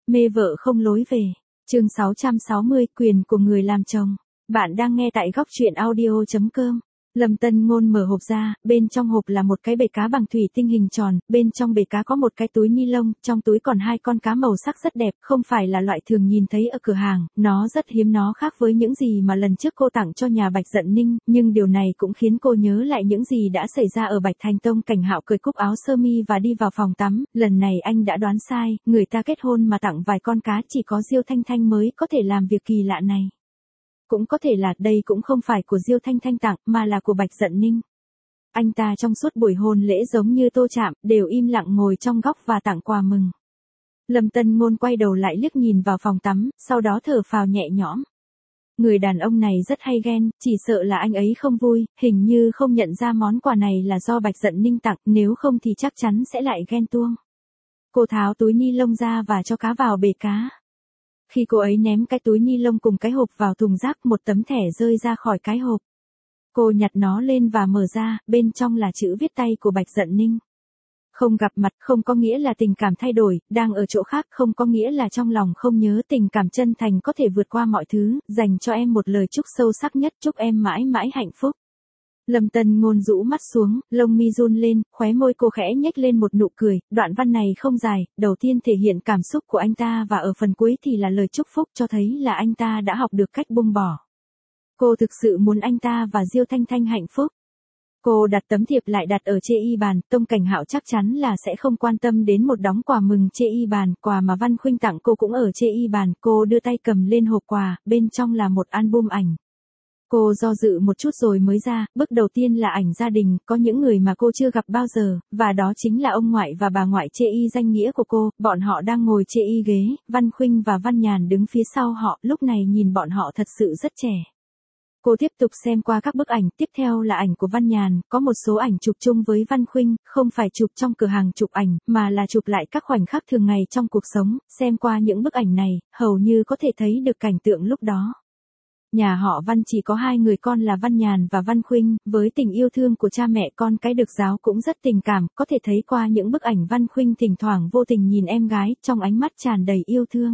Mê vợ không lối về. Chương 660, quyền của người làm chồng. Bạn đang nghe tại góc truyện audio.com. Lâm Tân Ngôn mở hộp ra, bên trong hộp là một cái bể cá bằng thủy tinh hình tròn, bên trong bể cá có một cái túi ni lông, trong túi còn hai con cá màu sắc rất đẹp, không phải là loại thường nhìn thấy ở cửa hàng, nó rất hiếm, nó khác với những gì mà lần trước cô tặng cho nhà Bạch Dận Ninh, nhưng điều này cũng khiến cô nhớ lại những gì đã xảy ra ở Bạch Thành. Tông Cảnh Hạo cởi cúc áo sơ mi và đi vào phòng tắm, lần này anh đã đoán sai, người ta kết hôn mà tặng vài con cá, chỉ có Diêu Thanh Thanh mới có thể làm việc kỳ lạ này. Cũng có thể là đây cũng không phải của Diêu Thanh Thanh tặng, mà là của Bạch Dận Ninh. Anh ta trong suốt buổi hôn lễ giống như Tô Trạm, đều im lặng ngồi trong góc và tặng quà mừng. Lâm Tân Ngôn quay đầu lại liếc nhìn vào phòng tắm, sau đó thở phào nhẹ nhõm. Người đàn ông này rất hay ghen, chỉ sợ là anh ấy không vui, hình như không nhận ra món quà này là do Bạch Dận Ninh tặng, nếu không thì chắc chắn sẽ lại ghen tuông. Cô tháo túi ni lông ra và cho cá vào bể cá. Khi cô ấy ném cái túi ni lông cùng cái hộp vào thùng rác, một tấm thẻ rơi ra khỏi cái hộp. Cô nhặt nó lên và mở ra, bên trong là chữ viết tay của Bạch Dận Ninh. Không gặp mặt không có nghĩa là tình cảm thay đổi, đang ở chỗ khác không có nghĩa là trong lòng không nhớ, tình cảm chân thành có thể vượt qua mọi thứ, dành cho em một lời chúc sâu sắc nhất, chúc em mãi mãi hạnh phúc. Lâm Tân Ngôn rũ mắt xuống, lông mi run lên, khóe môi cô khẽ nhếch lên một nụ cười, đoạn văn này không dài, đầu tiên thể hiện cảm xúc của anh ta và ở phần cuối thì là lời chúc phúc, cho thấy là anh ta đã học được cách buông bỏ. Cô thực sự muốn anh ta và Diêu Thanh Thanh hạnh phúc. Cô đặt tấm thiệp lại đặt ở chê y bàn, Tông Cảnh Hạo chắc chắn là sẽ không quan tâm đến một đống quà mừng chê y bàn, quà mà Văn Khuynh tặng cô cũng ở chê y bàn, cô đưa tay cầm lên hộp quà, bên trong là một album ảnh. Cô do dự một chút rồi mới ra, bước đầu tiên là ảnh gia đình, có những người mà cô chưa gặp bao giờ, và đó chính là ông ngoại và bà ngoại chê y danh nghĩa của cô, bọn họ đang ngồi chê y ghế, Văn Khuynh và Văn Nhàn đứng phía sau họ, lúc này nhìn bọn họ thật sự rất trẻ. Cô tiếp tục xem qua các bức ảnh, tiếp theo là ảnh của Văn Nhàn, có một số ảnh chụp chung với Văn Khuynh, không phải chụp trong cửa hàng chụp ảnh, mà là chụp lại các khoảnh khắc thường ngày trong cuộc sống, xem qua những bức ảnh này, hầu như có thể thấy được cảnh tượng lúc đó. Nhà họ Văn chỉ có hai người con là Văn Nhàn và Văn Khuynh, với tình yêu thương của cha mẹ con cái được giáo cũng rất tình cảm, có thể thấy qua những bức ảnh Văn Khuynh thỉnh thoảng vô tình nhìn em gái, trong ánh mắt tràn đầy yêu thương.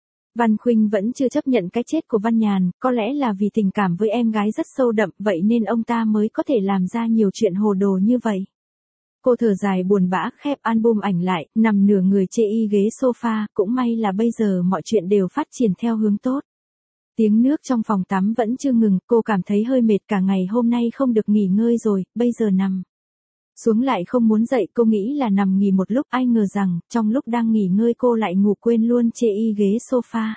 Văn Khuynh vẫn chưa chấp nhận cái chết của Văn Nhàn, có lẽ là vì tình cảm với em gái rất sâu đậm, vậy nên ông ta mới có thể làm ra nhiều chuyện hồ đồ như vậy. Cô thở dài buồn bã khép album ảnh lại, nằm nửa người chê y ghế sofa, cũng may là bây giờ mọi chuyện đều phát triển theo hướng tốt. Tiếng nước trong phòng tắm vẫn chưa ngừng, cô cảm thấy hơi mệt, cả ngày hôm nay không được nghỉ ngơi rồi, bây giờ nằm xuống lại không muốn dậy, cô nghĩ là nằm nghỉ một lúc, ai ngờ rằng, trong lúc đang nghỉ ngơi cô lại ngủ quên luôn chê y ghế sofa.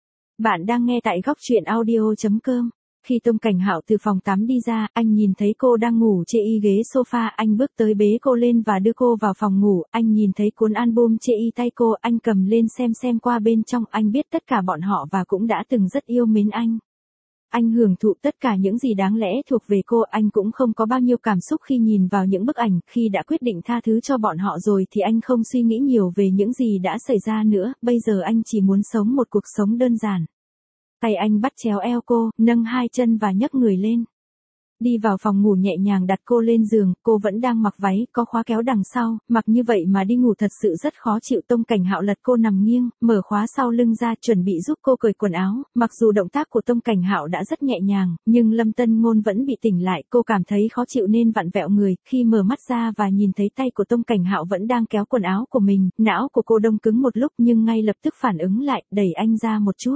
Bạn đang nghe tại góc truyện audio.com. Khi Tông Cảnh Hạo từ phòng tắm đi ra, anh nhìn thấy cô đang ngủ chê y ghế sofa, anh bước tới bế cô lên và đưa cô vào phòng ngủ, anh nhìn thấy cuốn album chê y tay cô, anh cầm lên xem qua bên trong, anh biết tất cả bọn họ và cũng đã từng rất yêu mến anh. Anh hưởng thụ tất cả những gì đáng lẽ thuộc về cô, anh cũng không có bao nhiêu cảm xúc khi nhìn vào những bức ảnh, khi đã quyết định tha thứ cho bọn họ rồi thì anh không suy nghĩ nhiều về những gì đã xảy ra nữa, bây giờ anh chỉ muốn sống một cuộc sống đơn giản. Tay anh bắt chéo eo cô, nâng hai chân và nhấc người lên. Đi vào phòng ngủ nhẹ nhàng đặt cô lên giường, cô vẫn đang mặc váy, có khóa kéo đằng sau, mặc như vậy mà đi ngủ thật sự rất khó chịu. Tông Cảnh Hạo lật cô nằm nghiêng, mở khóa sau lưng ra, chuẩn bị giúp cô cởi quần áo, mặc dù động tác của Tông Cảnh Hạo đã rất nhẹ nhàng, nhưng Lâm Tân Ngôn vẫn bị tỉnh lại, cô cảm thấy khó chịu nên vặn vẹo người, khi mở mắt ra và nhìn thấy tay của Tông Cảnh Hạo vẫn đang kéo quần áo của mình, não của cô đông cứng một lúc nhưng ngay lập tức phản ứng lại, đẩy anh ra một chút.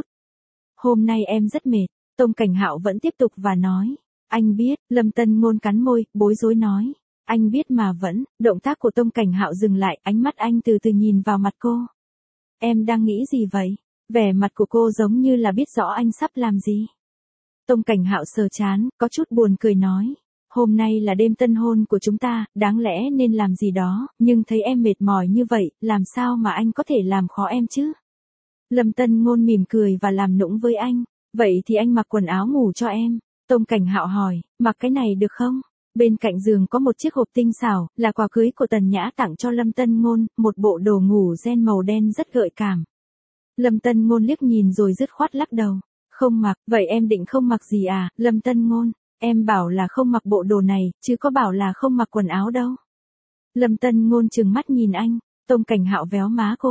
Hôm nay em rất mệt, Tông Cảnh Hạo vẫn tiếp tục và nói. Anh biết, Lâm Tân Ngôn cắn môi, bối rối nói. Anh biết mà vẫn, động tác của Tông Cảnh Hạo dừng lại, ánh mắt anh từ từ nhìn vào mặt cô. Em đang nghĩ gì vậy? Vẻ mặt của cô giống như là biết rõ anh sắp làm gì. Tông Cảnh Hạo sờ trán, có chút buồn cười nói. Hôm nay là đêm tân hôn của chúng ta, đáng lẽ nên làm gì đó, nhưng thấy em mệt mỏi như vậy, làm sao mà anh có thể làm khó em chứ? Lâm Tân Ngôn mỉm cười và làm nũng với anh. Vậy thì anh mặc quần áo ngủ cho em. Tông Cảnh Hạo hỏi, mặc cái này được không? Bên cạnh giường có một chiếc hộp tinh xảo, là quà cưới của Tần Nhã tặng cho Lâm Tân Ngôn, một bộ đồ ngủ ren màu đen rất gợi cảm. Lâm Tân Ngôn liếc nhìn rồi dứt khoát lắc đầu. Không mặc, vậy em định không mặc gì à? Lâm Tân Ngôn, em bảo là không mặc bộ đồ này, chứ có bảo là không mặc quần áo đâu. Lâm Tân Ngôn trừng mắt nhìn anh, Tông Cảnh Hạo véo má cô.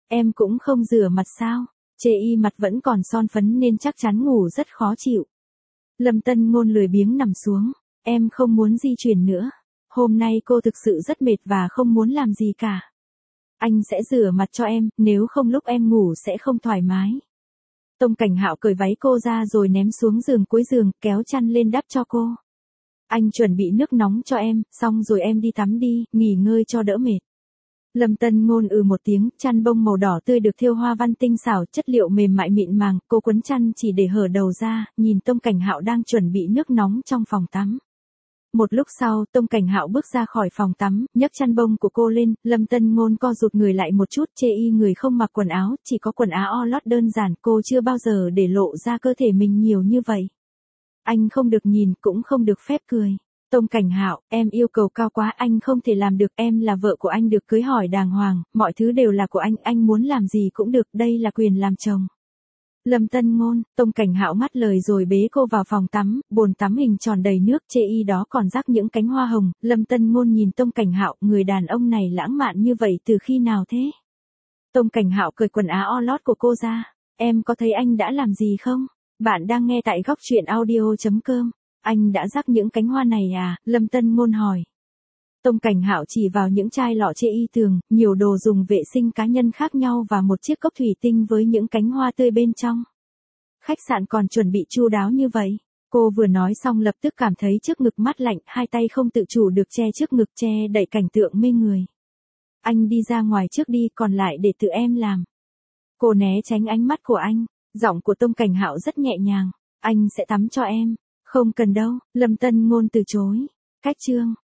Em cũng không rửa mặt sao? Chê y mặt vẫn còn son phấn nên chắc chắn ngủ rất khó chịu. Lâm Tân Ngôn lười biếng nằm xuống. Em không muốn di chuyển nữa. Hôm nay cô thực sự rất mệt và không muốn làm gì cả. Anh sẽ rửa mặt cho em, nếu không lúc em ngủ sẽ không thoải mái. Tông Cảnh Hạo cởi váy cô ra rồi ném xuống giường cuối giường, kéo chăn lên đắp cho cô. Anh chuẩn bị nước nóng cho em, xong rồi em đi tắm đi, nghỉ ngơi cho đỡ mệt. Lâm Tân Ngôn một tiếng, chăn bông màu đỏ tươi được thêu hoa văn tinh xảo, chất liệu mềm mại mịn màng, cô quấn chăn chỉ để hở đầu ra, nhìn Tông Cảnh Hạo đang chuẩn bị nước nóng trong phòng tắm. Một lúc sau, Tông Cảnh Hạo bước ra khỏi phòng tắm, nhấc chăn bông của cô lên, Lâm Tân Ngôn co rụt người lại một chút, chê y người không mặc quần áo, chỉ có quần áo lót đơn giản, cô chưa bao giờ để lộ ra cơ thể mình nhiều như vậy. Anh không được nhìn, cũng không được phép cười. Tông Cảnh Hạo, em yêu cầu cao quá, anh không thể làm được, em là vợ của anh được cưới hỏi đàng hoàng, mọi thứ đều là của anh muốn làm gì cũng được, đây là quyền làm chồng. Lâm Tân Ngôn, Tông Cảnh Hạo mắt lời rồi bế cô vào phòng tắm, bồn tắm hình tròn đầy nước, chê y đó còn rắc những cánh hoa hồng. Lâm Tân Ngôn nhìn Tông Cảnh Hạo, người đàn ông này lãng mạn như vậy từ khi nào thế? Tông Cảnh Hạo cởi quần áo lót của cô ra. Em có thấy anh đã làm gì không? Bạn đang nghe tại góc truyện audio.com. Anh đã rắc những cánh hoa này à? Lâm Tân Ngôn hỏi. Tông Cảnh Hạo chỉ vào những chai lọ chê y tường, nhiều đồ dùng vệ sinh cá nhân khác nhau và một chiếc cốc thủy tinh với những cánh hoa tươi bên trong. Khách sạn còn chuẩn bị chu đáo như vậy. Cô vừa nói xong lập tức cảm thấy trước ngực mát lạnh, hai tay không tự chủ được che trước ngực, che đậy cảnh tượng mê người. Anh đi ra ngoài trước đi, còn lại để tự em làm. Cô né tránh ánh mắt của anh, giọng của Tông Cảnh Hạo rất nhẹ nhàng. Anh sẽ tắm cho em. Không cần đâu, Lâm Tân Ngôn từ chối. Cách chương